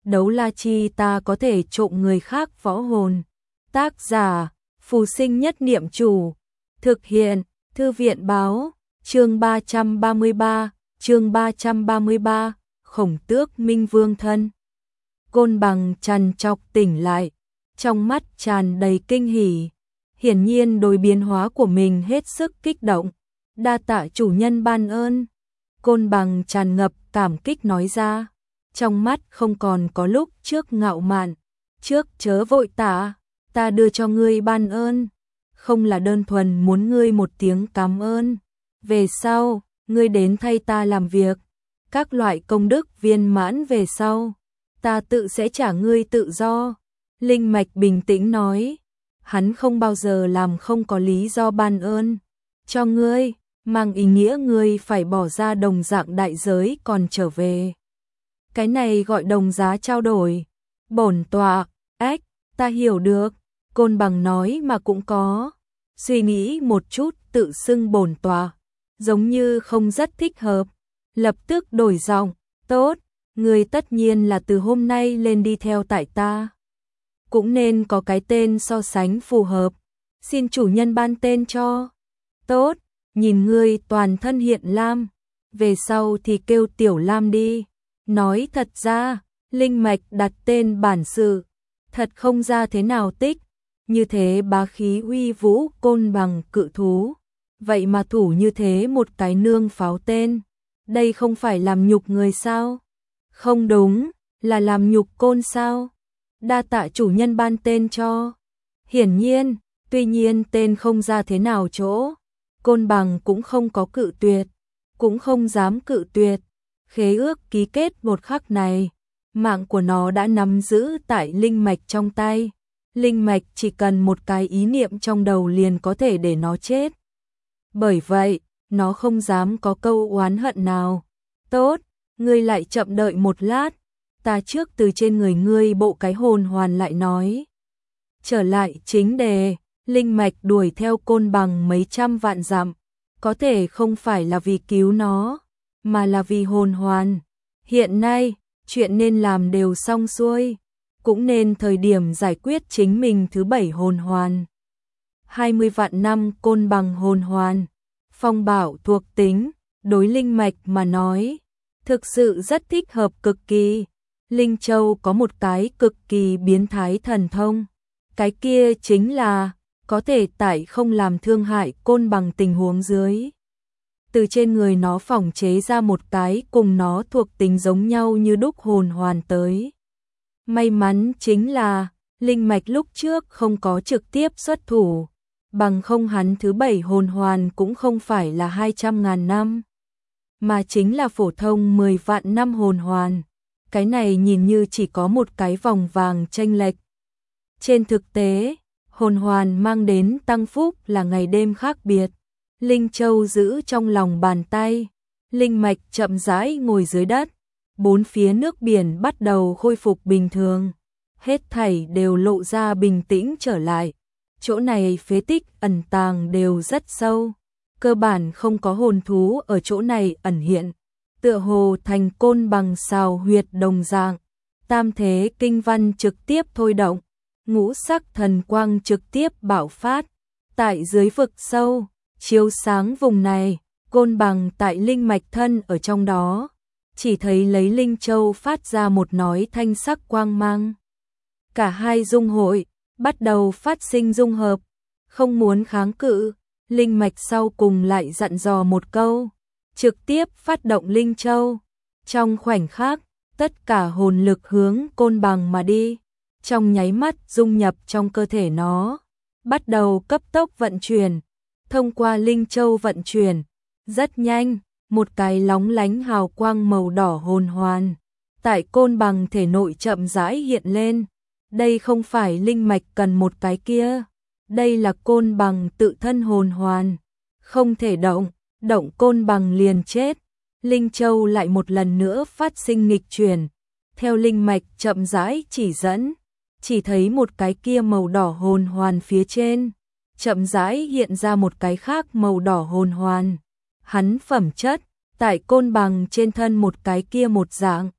đấu la chi ta có thể trộm người khác võ hồn. Tác giả, Phù Sinh Nhất Niệm Chủ. Thực hiện, Thư viện báo, chương 333, Khổng Tước Minh Vương thân. Côn Bằng trằn trọc tỉnh lại, trong mắt tràn đầy kinh hỉ. Hiển nhiên đối biến hóa của mình hết sức kích động. Đa tạ chủ nhân ban ơn. Côn Bằng tràn ngập cảm kích nói ra, trong mắt không còn có lúc trước ngạo mạn. Trước chớ vội tạ, ta đưa cho ngươi ban ơn, không là đơn thuần muốn ngươi một tiếng cảm ơn. Về sau, ngươi đến thay ta làm việc, các loại công đức viên mãn về sau, ta tự sẽ trả ngươi tự do. Linh Mạch bình tĩnh nói, hắn không bao giờ làm không có lý do ban ơn cho ngươi, mang ý nghĩa ngươi phải bỏ ra đồng dạng đại giới còn trở về. Cái này gọi đồng giá trao đổi. Bổn tọa, ách, ta hiểu được. Côn Bằng nói mà cũng có suy nghĩ một chút, tự xưng bổn tọa, giống như không rất thích hợp. Lập tức đổi giọng, tốt, ngươi tất nhiên là từ hôm nay lên đi theo tại ta. Cũng nên có cái tên so sánh phù hợp, xin chủ nhân ban tên cho. Tốt, nhìn ngươi toàn thân hiện lam, về sau thì kêu Tiểu Lam đi. Nói thật ra, Linh Mạch đặt tên bản sự, thật không ra thế nào tích, như thế bá khí uy vũ Côn Bằng cự thú. Vậy mà thủ như thế một cái nương pháo tên, đây không phải làm nhục người sao? Không đúng, là làm nhục côn sao? Đa tạ chủ nhân ban tên cho. Hiển nhiên, tuy nhiên tên không ra thế nào chỗ, Côn Bằng cũng không có cự tuyệt, cũng không dám cự tuyệt. Khế ước ký kết một khắc này, mạng của nó đã nắm giữ tại Linh Mạch trong tay. Linh Mạch chỉ cần một cái ý niệm trong đầu liền có thể để nó chết. Bởi vậy, nó không dám có câu oán hận nào. Tốt, ngươi lại chậm đợi một lát, ta trước từ trên người ngươi bộ cái hồn hoàn lại nói. Trở lại chính đề, Linh Mạch đuổi theo Côn Bằng mấy trăm vạn dặm, có thể không phải là vì cứu nó, mà là vì hồn hoàn. Hiện nay, chuyện nên làm đều xong xuôi, cũng nên thời điểm giải quyết chính mình thứ 7 hồn hoàn. 20 vạn năm Côn Bằng hồn hoàn, phong bảo thuộc tính, đối Linh Mạch mà nói, thực sự rất thích hợp cực kỳ. Linh Châu có một cái cực kỳ biến thái thần thông, cái kia chính là có thể tại không làm thương hại Côn Bằng tình huống dưới, từ trên người nó phỏng chế ra một cái cùng nó thuộc tính giống nhau như đúc hồn hoàn tới. May mắn chính là Linh Mạch lúc trước không có trực tiếp xuất thủ, bằng không hắn thứ 7 hồn hoàn cũng không phải là 200.000 năm, mà chính là phổ thông 10 vạn năm hồn hoàn. Cái này nhìn như chỉ có một cái vòng vàng chênh lệch. Trên thực tế, hồn hoàn mang đến tăng phúc là ngày đêm khác biệt. Linh Châu giữ trong lòng bàn tay, Linh Mạch chậm rãi ngồi dưới đất, bốn phía nước biển bắt đầu khôi phục bình thường, hết thảy đều lộ ra bình tĩnh trở lại. Chỗ này phế tích ẩn tàng đều rất sâu, cơ bản không có hồn thú ở chỗ này ẩn hiện, tựa hồ thành Côn Bằng xào huyệt đồng dạng. Tam thế kinh văn trực tiếp thôi động, ngũ sắc thần quang trực tiếp bạo phát, tại dưới vực sâu, chiếu sáng vùng này. Côn Bằng tại Linh Mạch thân ở trong đó, chỉ thấy lấy Linh Châu phát ra một nói thanh sắc quang mang. Cả hai dung hội, bắt đầu phát sinh dung hợp, không muốn kháng cự. Linh Mạch sau cùng lại dặn dò một câu, trực tiếp phát động Linh Châu. Trong khoảnh khắc, tất cả hồn lực hướng Côn Bằng mà đi, trong nháy mắt dung nhập trong cơ thể nó, bắt đầu cấp tốc vận chuyển. Thông qua Linh Châu vận chuyển, rất nhanh, một cái lóng lánh hào quang màu đỏ hồn hoàn tại Côn Bằng thể nội chậm rãi hiện lên. Đây không phải Linh Mạch cần một cái kia, đây là Côn Bằng tự thân hồn hoàn, không thể động, động Côn Bằng liền chết. Linh Châu lại một lần nữa phát sinh nghịch chuyển, theo Linh Mạch chậm rãi chỉ dẫn, chỉ thấy một cái kia màu đỏ hồn hoàn phía trên, chậm rãi hiện ra một cái khác màu đỏ hồn hoàn. Hắn phẩm chất, tại Côn Bằng trên thân một cái kia một dạng,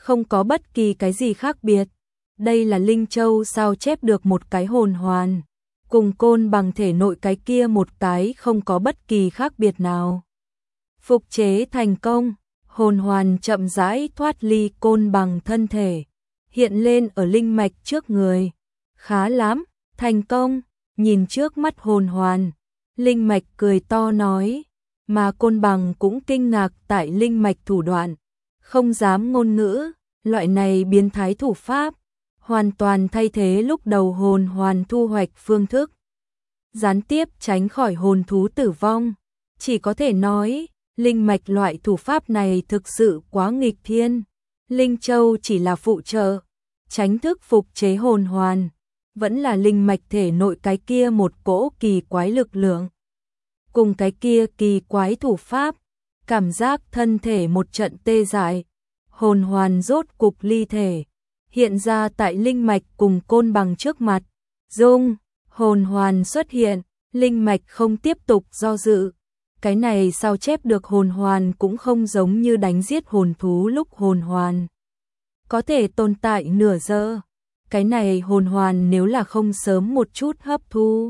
không có bất kỳ cái gì khác biệt. Đây là Linh Châu sao chép được một cái hồn hoàn, cùng côn bằng thể nội cái kia một cái không có bất kỳ khác biệt nào. Phục chế thành công, hồn hoàn chậm rãi thoát ly côn bằng thân thể, hiện lên ở linh mạch trước người. Khá lắm, thành công, nhìn trước mắt hồn hoàn, linh mạch cười to nói, mà côn bằng cũng kinh ngạc tại linh mạch thủ đoạn, không dám ngôn ngữ, loại này biến thái thủ pháp, hoàn toàn thay thế lúc đầu hồn hoàn thu hoạch phương thức. Gián tiếp tránh khỏi hồn thú tử vong, chỉ có thể nói, linh mạch loại thủ pháp này thực sự quá nghịch thiên. Linh Châu chỉ là phụ trợ, tránh thức phục chế hồn hoàn, vẫn là linh mạch thể nội cái kia một cỗ kỳ quái lực lượng. Cùng cái kia kỳ quái thủ pháp, cảm giác thân thể một trận tê dại, hồn hoàn rốt cục ly thể, hiện ra tại linh mạch cùng côn bằng trước mặt. Dung, hồn hoàn xuất hiện, linh mạch không tiếp tục do dự. Cái này sao chép được hồn hoàn cũng không giống như đánh giết hồn thú lúc hồn hoàn có thể tồn tại nửa giờ. Cái này hồn hoàn nếu là không sớm một chút hấp thu,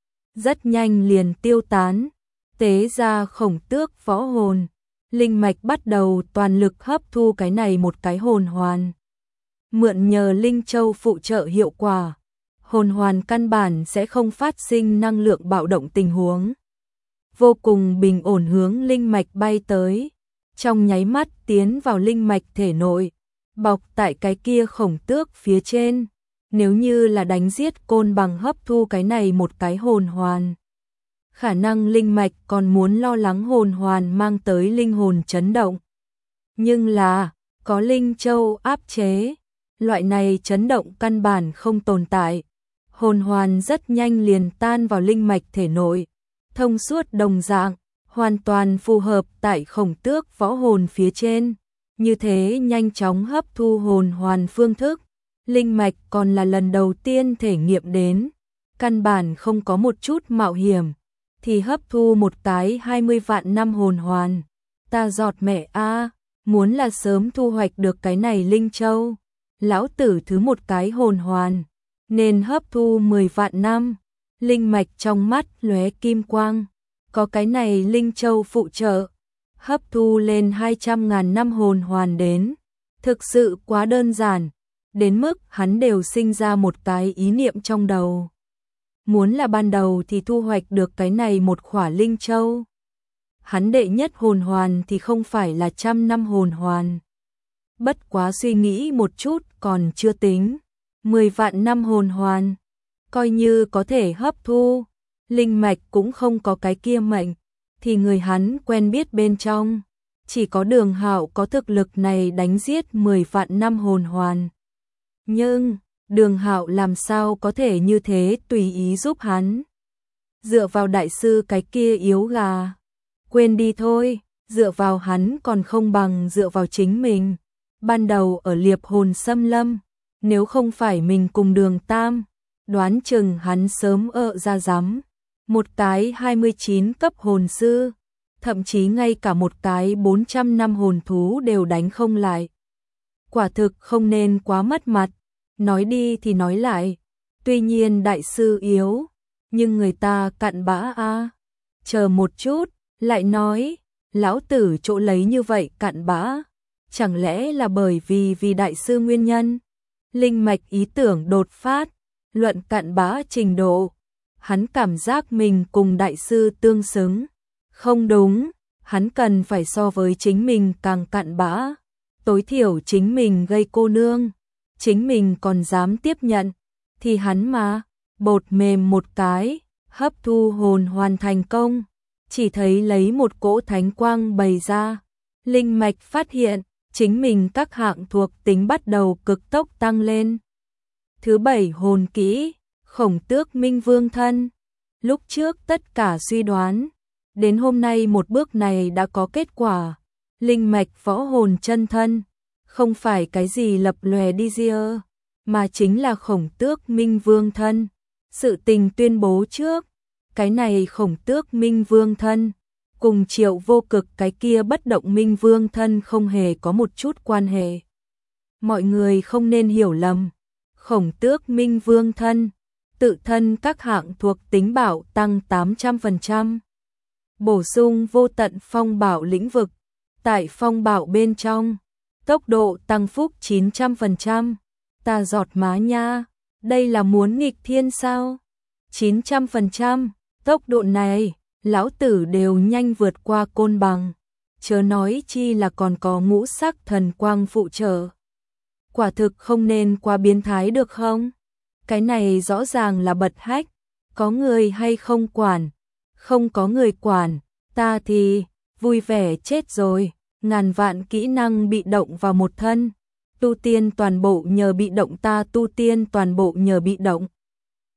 rất nhanh liền tiêu tán. Tế ra khổng tước võ hồn, linh mạch bắt đầu toàn lực hấp thu cái này một cái hồn hoàn. Mượn nhờ Linh Châu phụ trợ hiệu quả, hồn hoàn căn bản sẽ không phát sinh năng lượng bạo động tình huống. Vô cùng bình ổn hướng linh mạch bay tới, trong nháy mắt tiến vào linh mạch thể nội, bọc tại cái kia khổng tước phía trên. Nếu như là đánh giết côn bằng hấp thu cái này một cái hồn hoàn, khả năng linh mạch còn muốn lo lắng hồn hoàn mang tới linh hồn chấn động. Nhưng là, có Linh Châu áp chế, loại này chấn động căn bản không tồn tại. Hồn hoàn rất nhanh liền tan vào linh mạch thể nội, thông suốt đồng dạng, hoàn toàn phù hợp tại khổng tước võ hồn phía trên. Như thế nhanh chóng hấp thu hồn hoàn phương thức, linh mạch còn là lần đầu tiên thể nghiệm đến, căn bản không có một chút mạo hiểm, thì hấp thu một cái 20 vạn năm hồn hoàn. Ta giọt mẹ a, muốn là sớm thu hoạch được cái này Linh Châu, lão tử thứ một cái hồn hoàn, nên hấp thu 10 vạn năm. Linh mạch trong mắt lóe kim quang, có cái này Linh Châu phụ trợ, hấp thu lên 200.000 năm hồn hoàn đến, thực sự quá đơn giản, đến mức hắn đều sinh ra một cái ý niệm trong đầu. Muốn là ban đầu thì thu hoạch được cái này một khỏa Linh Châu. Hắn đệ nhất hồn hoàn thì không phải là 100 năm hồn hoàn. Bất quá suy nghĩ một chút còn chưa tính, 10 vạn năm hồn hoàn, coi như có thể hấp thu, linh mạch cũng không có cái kia mệnh, thì người hắn quen biết bên trong, chỉ có Đường Hạo có thực lực này đánh giết 10 vạn năm hồn hoàn. Nhưng, Đường Hạo làm sao có thể như thế tùy ý giúp hắn? Dựa vào đại sư cái kia yếu gà, quên đi thôi, dựa vào hắn còn không bằng dựa vào chính mình. Ban đầu ở Liệp Hồn Xâm Lâm, nếu không phải mình cùng Đường Tam, đoán chừng hắn sớm ra rắm. Một cái 29 cấp hồn sư, thậm chí ngay cả một cái 400 năm hồn thú đều đánh không lại. Quả thực không nên quá mất mặt, nói đi thì nói lại, tuy nhiên đại sư yếu, nhưng người ta cặn bã a. Chờ một chút, lại nói, lão tử chỗ lấy như vậy cặn bã, chẳng lẽ là bởi vì đại sư nguyên nhân? Linh mạch ý tưởng đột phát, luận cặn bã trình độ, hắn cảm giác mình cùng đại sư tương xứng. Không đúng, hắn cần phải so với chính mình càng cặn bã, tối thiểu chính mình gây cô nương, chính mình còn dám tiếp nhận, thì hắn mà, bột mềm một cái, hấp thu hồn hoàn thành công, chỉ thấy lấy một cỗ thánh quang bày ra, linh mạch phát hiện, chính mình các hạng thuộc tính bắt đầu cực tốc tăng lên. Thứ 7 hồn kỹ, Khổng Tước Minh Vương Thân. Lúc trước tất cả suy đoán, đến hôm nay một bước này đã có kết quả. Linh mạch võ hồn chân thân, không phải cái gì lập lòe đi ria, mà chính là Khổng Tước Minh Vương Thân. Sự tình tuyên bố trước, cái này Khổng Tước Minh Vương Thân, cùng Triệu Vô Cực cái kia bất động Minh Vương Thân không hề có một chút quan hệ. mọi người không nên hiểu lầm. Khổng Tước Minh Vương thân, tự thân các hạng thuộc tính bảo tăng 800%. Bổ sung vô tận phong bảo lĩnh vực, tại phong bảo bên trong, tốc độ tăng phúc 900%. Ta giọt má nha, đây là muốn nghịch thiên sao? 900%, tốc độ này, lão tử đều nhanh vượt qua Côn Bằng. Chớ nói chi là còn có ngũ sắc thần quang phụ trợ. Quả thực không nên quá biến thái được không? Cái này rõ ràng là bật hách, có người hay không quản, không có người quản, ta thì vui vẻ chết rồi, ngàn vạn kỹ năng bị động vào một thân, tu tiên toàn bộ nhờ bị động, ta tu tiên toàn bộ nhờ bị động.